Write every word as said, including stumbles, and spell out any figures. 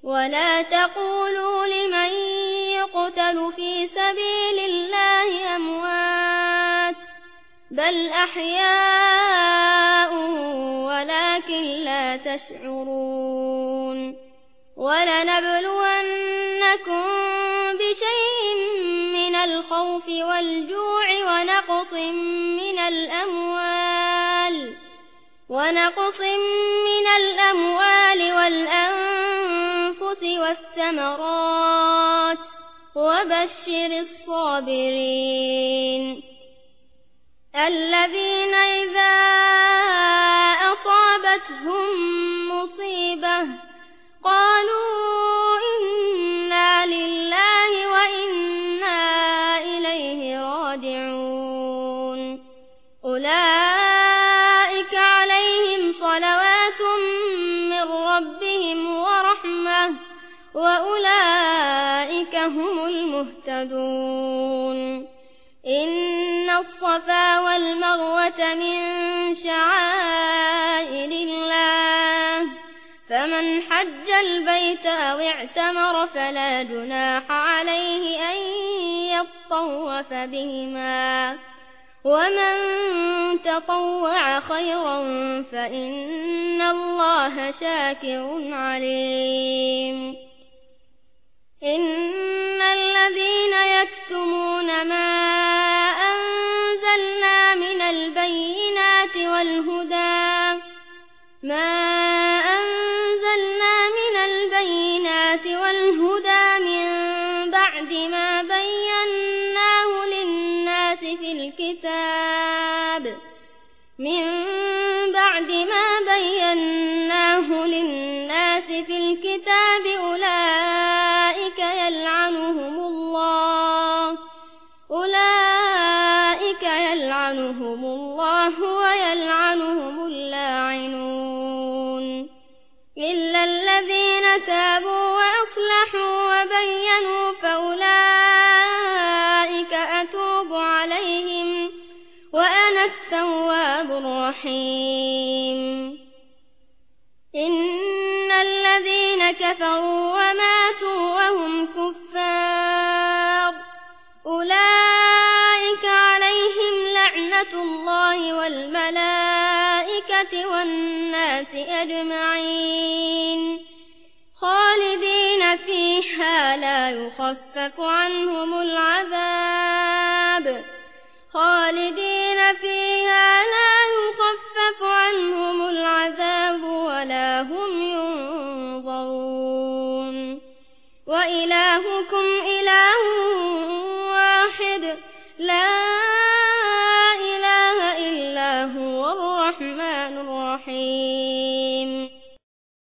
ولا تقولوا لمن يقتل في سبيل الله أموات بل أحياء ولكن لا تشعرون ولنبلونكم بشيء من الخوف والجوع ونقص من الأموال ونقص من الأموال والأنفس والثمرات وبشر الصابرين الذين إذا أصابتهم مصيبة قالوا إنا لله وإنا إليه راجعون أولئك عليهم صلوات من ربهم ورحمة وأولئك هم المهتدون إن الصفا والمروة من شعائر الله فمن حج البيت أو اعتمر فلا جناح عليه أن يطوف بهما ومن تطوع خيرا فإن الله شاكر عليم إن الذين يكتمون ما أنزلنا من البينات والهدى ما أنزلنا من البينات والهدى من بعد ما بيناه للناس في الكتاب من بعد ما بيناه للناس في الكتاب أولئك يلعنهم الله أولئك يلعنهم الله ويلعنهم اللاعنون إلا الذين تابوا وأصلحوا وبينوا فأولئك أتوب عليهم وأنا التواب الرحيم إن الذين كفروا وماتوا وهم كفار أولئك عليهم لعنة الله والملائكة والناس أجمعين خالدين فيها لا يخفف عنهم العذاب خالدين فيها لا يخفف عنهم العذاب ولا هم ينظرون وإلهكم إله واحد لا إله إلا هو الرحمن الرحيم